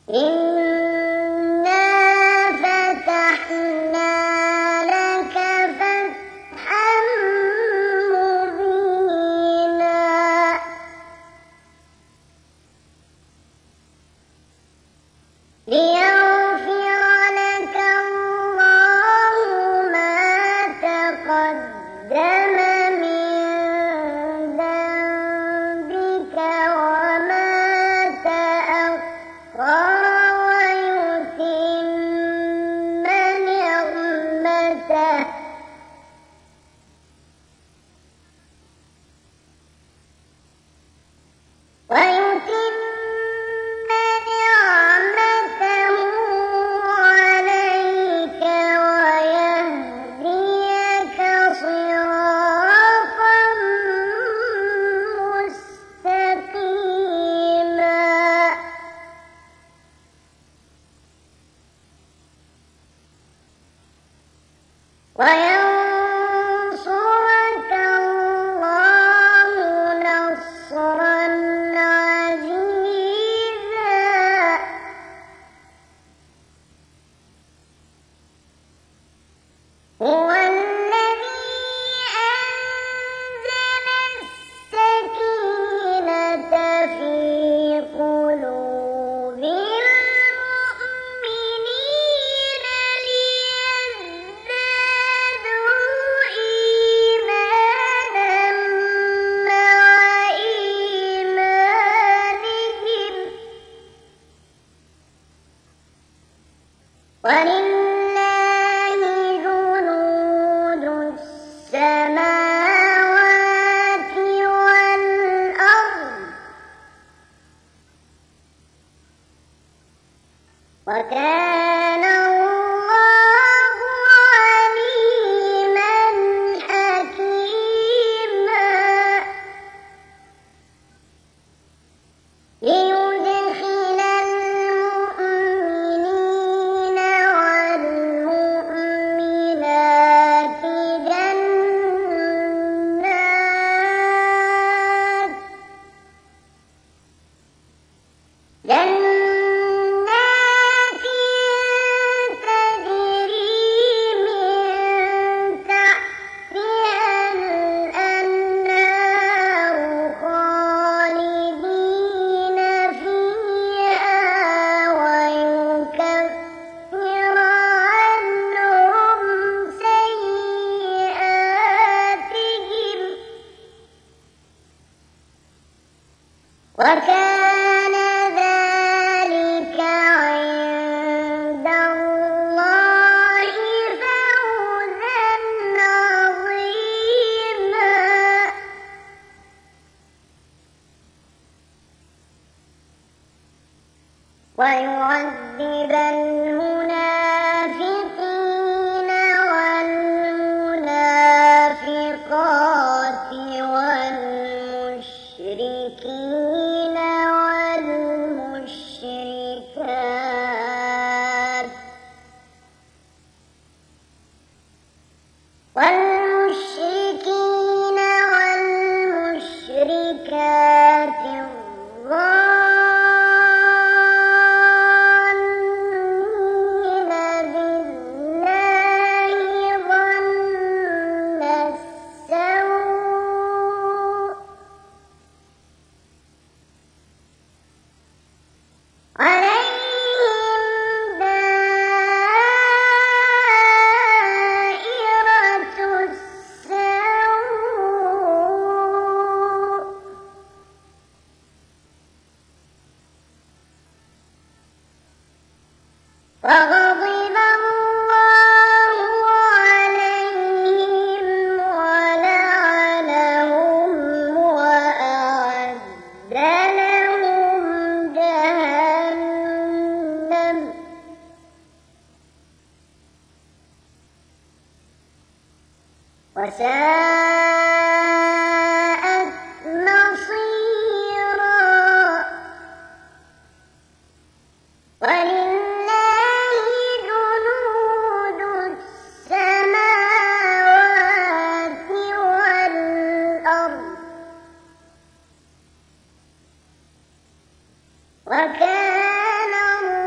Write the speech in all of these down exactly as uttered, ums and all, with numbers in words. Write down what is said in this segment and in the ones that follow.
إنا فتحنا لك فتحا مبينا ليغفر لك الله ما تقدم من ذنبك وما تأخر ويتم نعمته ويتم نعمته عليك ويهديك صراطا مستقيما وينصرك الله نصرا عزيزا هو الذي أنزل السكينة في قلوب المؤمنين ليزدادوا إيمانا مع إيمانهم ولله جنود السماوات والأرض وكان الله عليما حكيما ليدخل المؤمنين والمؤمنات جنات جنات تجري من تحتها الأنهار خالدين فيها ويكفر عنهم سيئاتهم وكان ذلك عند الله فوزا عظيما ويعذب المنافقين والمنافقات والمشركين والمشركات والمشركين والمشركات الظانين بالله ظن السوء عليهم دائرة السوء وغضب الله عليهم ولعنهم وأعد لهم جهنم وساءت مصيرا ولله جنود السماوات والأرض وكان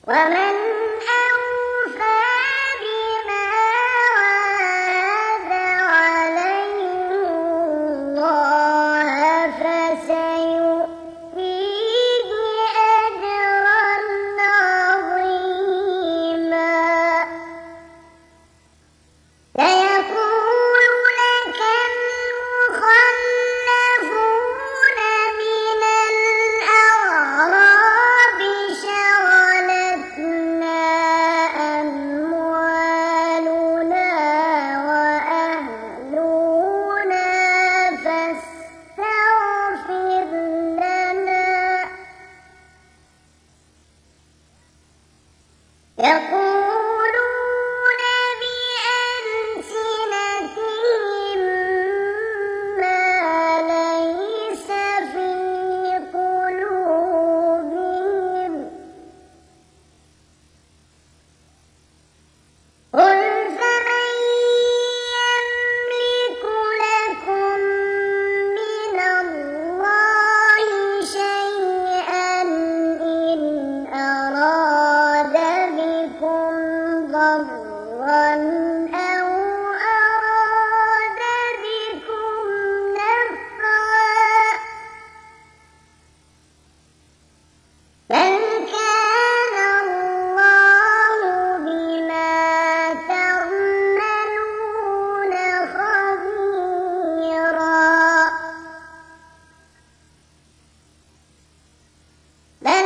ومن أوفى بما عاهد عليه الله فسيؤتيه أجرا عظيما. سيقول لك المخلفون من الأعراب شغلتنا أموالنا وأهلنا فاستغفر لنا. يقولون بألسنتهم ما ليس في قلوبهم. قل فمن يملك لكم من الله شيئا إن أراد بكم ضرا أو أراد بكم نفعا بل كان الله بما تعملون خبيرا. بل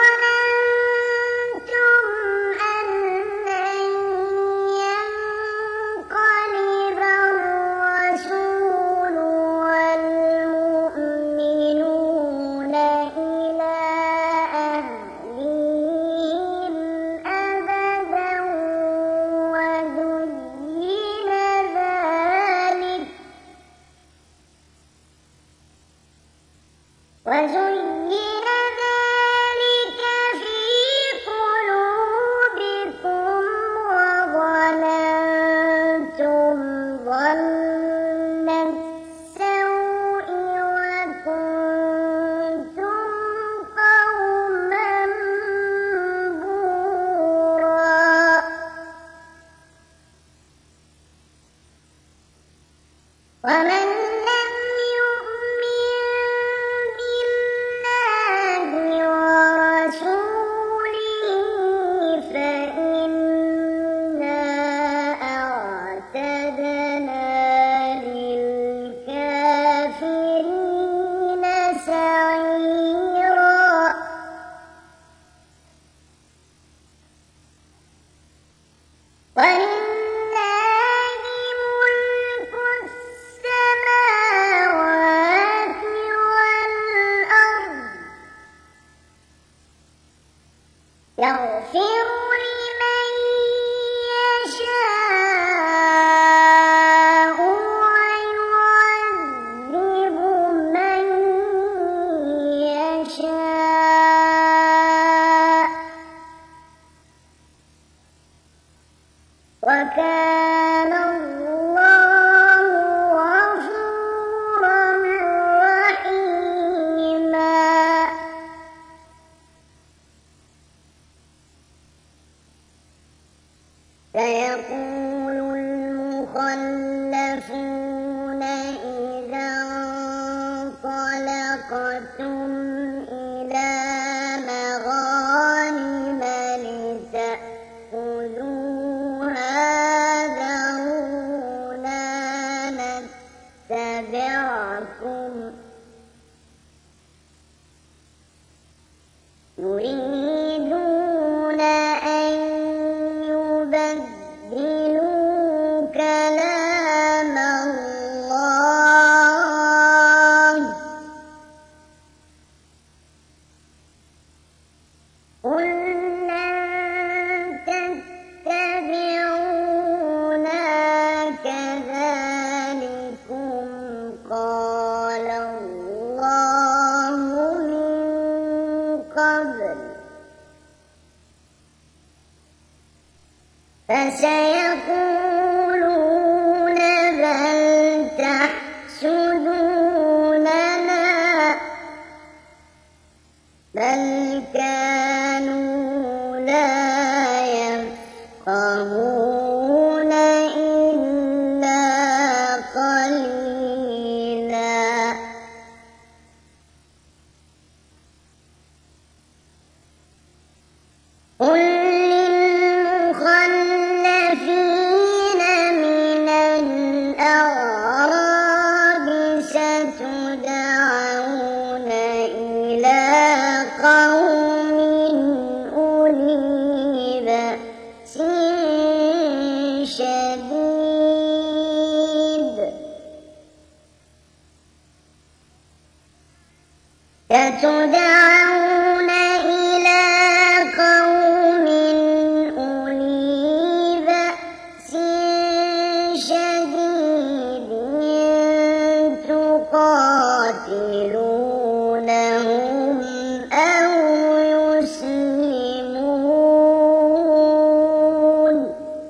ظننتم أن لن ينقلب الرسول والمؤمنون إلى أهلهم أبدا وزين ذلك وزين ذلك في قلوبكم وظننتم ظن السوء وكنتم قوما بورا. ومن لم يؤمن بالله ورسوله فإنا أعتدنا للكافرين سعيرا. ولله ملك السماوات والأرض يغفر لمن يشاء ويعذب من يشاء وكان الله غفورا رحيما. سيقول المخلفون إذا انطلقتم إلى مغانم لتأخذوها ذرونا نتبعكم يريدون أن يبدلوا كلام الله. قل لن تتبعونا كذلكم قال الله من قبل فسيقولون بل تحسدوننا بل كانوا لا قل للمخلفين من الأعراب ستدعون إلى قوم أولي بأس شديد ستدعون إلى قوم أولي بأس شديد تقاتلونهم أو يسلمون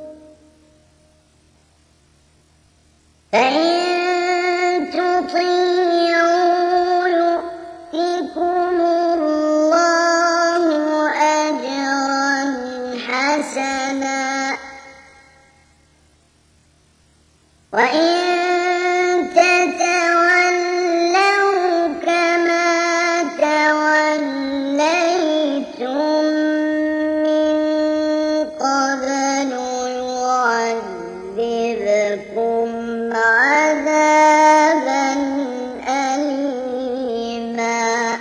فإن تطيعوا يؤتكم الله أجرا حسنا وإن تتولوا كما توليتم من قبل يعذبكم عذابا أليما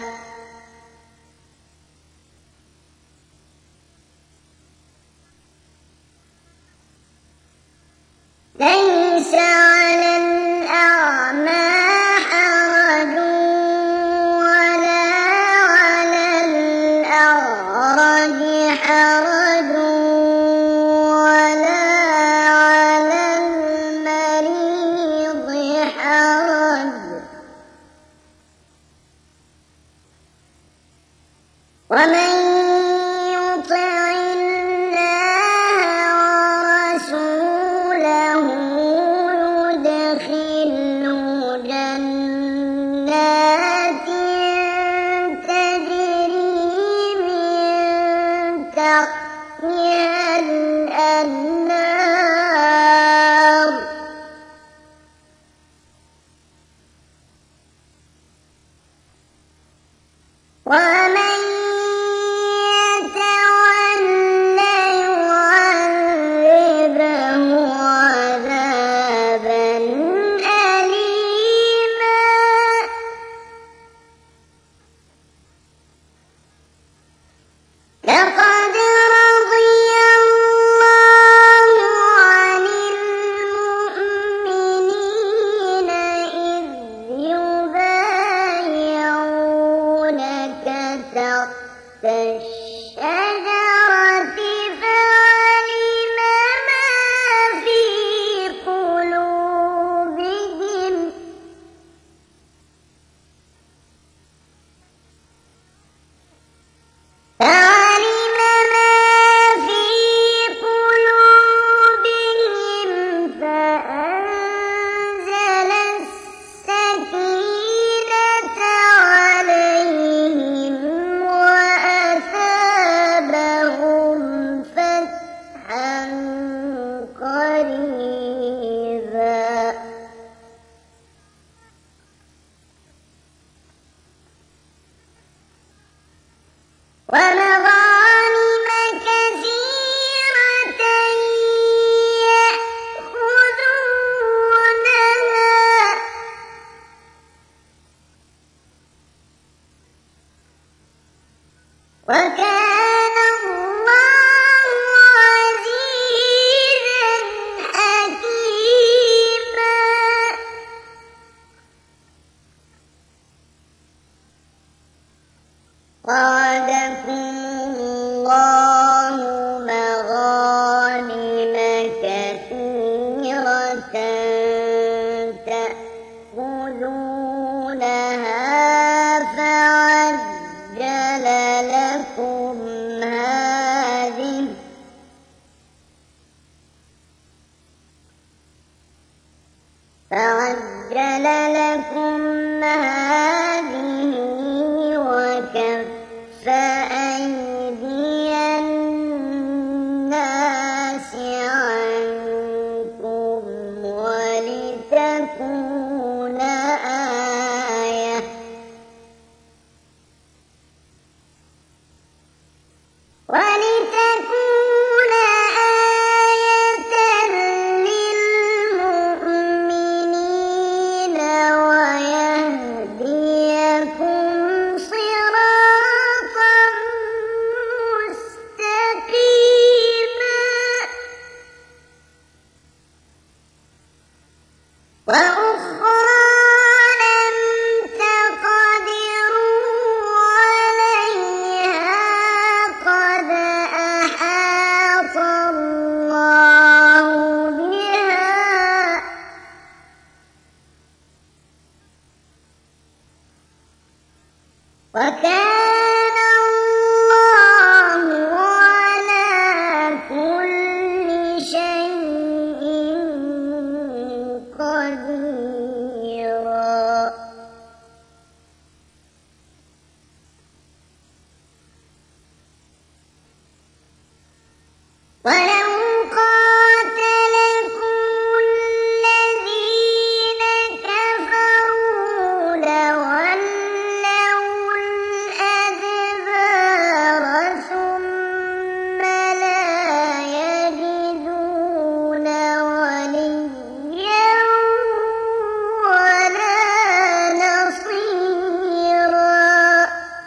ليس على الأعمى حرج ولا على الأعرج حرج ولا على المريض حرج ومن يطع الله ورسوله يدخله جنات تجري من تحتها الأنهار ومن يتولى يعذبه عذابا أليما لقد رضي الله عن المؤمنين إذ يبايعونك تحت الشجرة فعلم ما في قلوبهم فعلم ما في قلوبهم فأنزل السكينة عليهم وأثابهم فتحا قريبا ومغانم كثيرة يأخذونها وكان الله عزيزا حكيما وعدكم الله مغانم كثيرة تأخذونها فعجل لكم هذه فعجل لكم هذه وكف أيديكم ولو قاتلكم الذين كفروا لولوا الأدبار ثم لا يجدون وليا ولا نصيرا.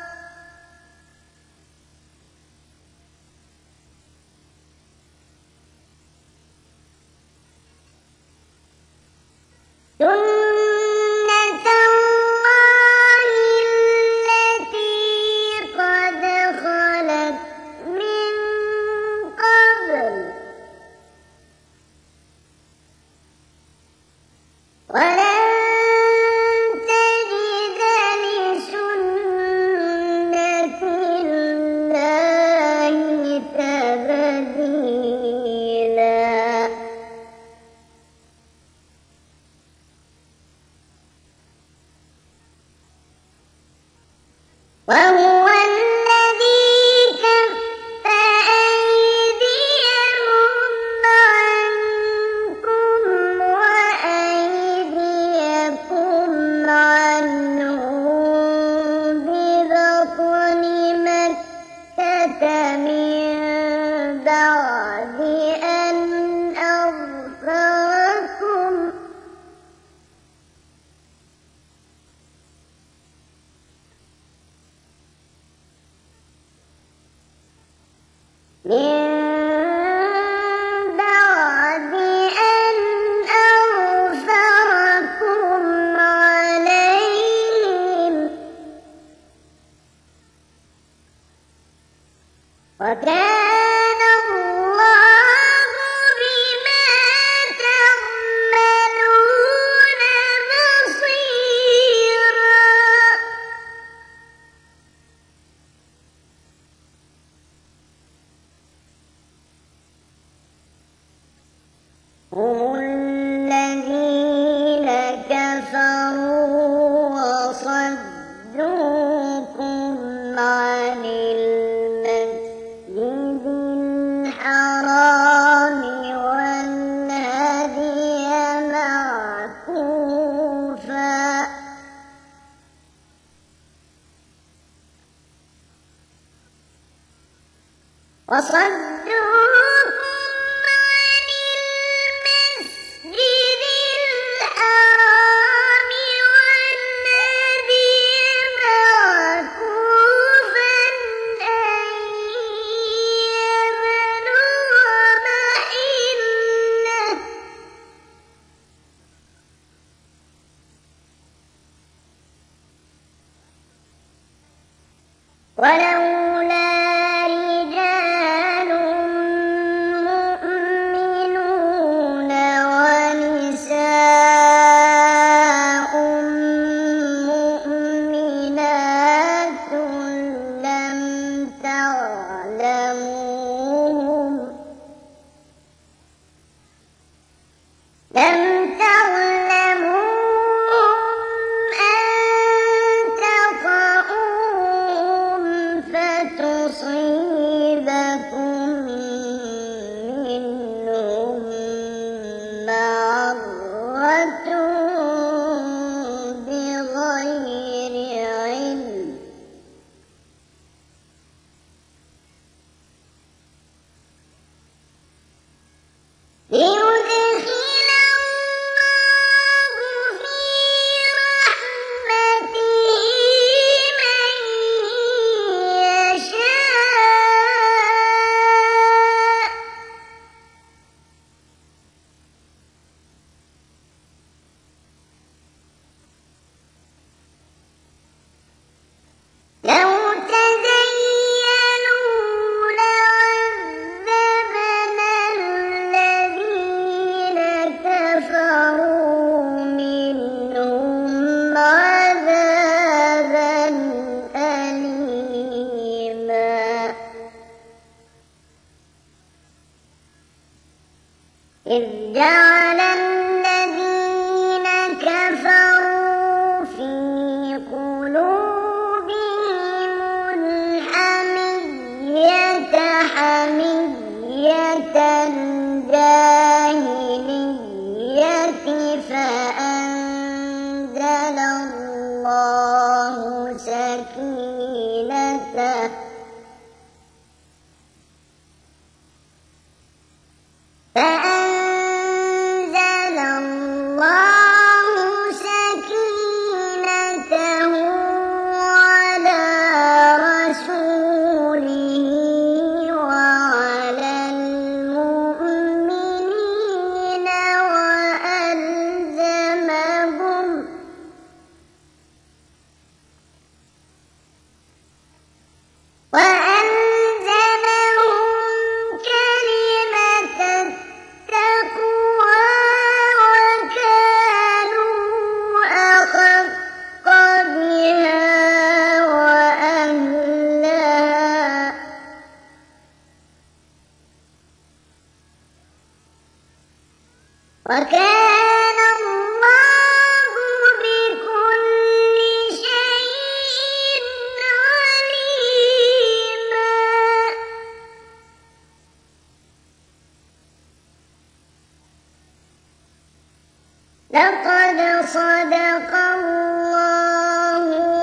سنة الله التي قد خلت من قبل ولن تجد لسنة الله تبديلا. وهو الذي كف أيديهم عنكم وأيديكم عنهم ببطن مكة من بعد أن أظفركم من بعد أن أظفركم عليهم وكان الله بما تعملون بصيرا. هم الذين كفروا وصدوكم عن المسجد الحرام والهدي معكوفا وصدوكم عن المسجد الحرام والهدي معكوفا أن يبلغ محله ولولا رجال مؤمنون ونساء مؤمنات لم تعلموهم لم تعلموهم أن تطؤوهم فتصيبكم منهم معرة بغير علم ليدخل الله في رحمته من يشاء. لو تزينوا لعذبنا الذين كفروا منهم عذابا أليما. إذ جعل الذين كفروا في قلوبهم الحمية حمية مثله فأنزل الله سكينته على رسوله وعلى المؤمنين وألزمهم وألزمهم كلمة التقوى وكانوا أحق بها وأهلها وكان الله بكل شيء عليما. لقد صدق الله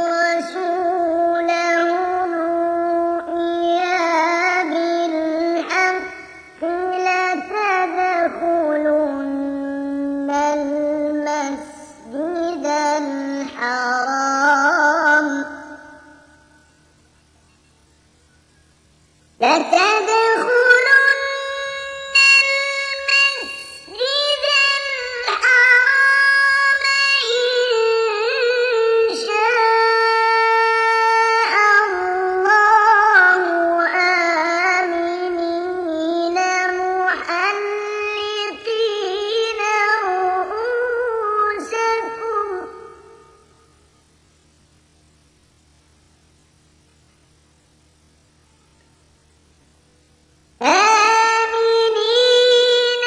رسوله الرؤيا بالحق لتدخلن المسجد الحرام لتدخلن المسجد الحرام إن شاء الله آمنين محلقين رؤوسكم آمنين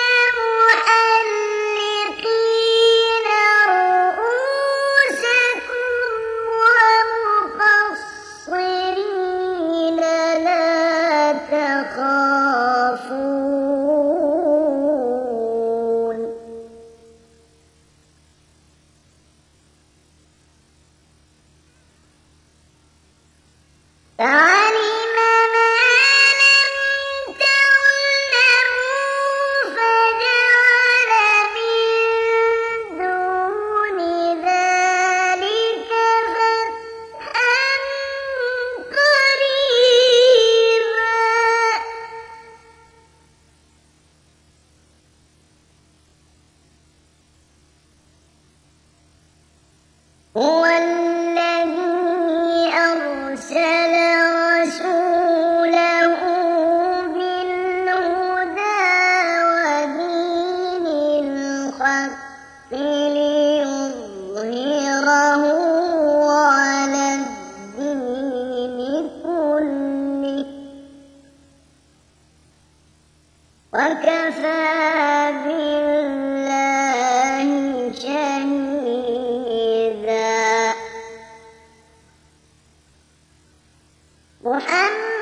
محلقين رؤوسكم ومقصرين لا تخافون فعلم ما لم تعلموا فجعل من دون ذلك فتحا قريبا. هو الذي أرسل رسوله بالهدى ودين الحق ليظهره على الدين كله وكفى بالله شهيدا. محمد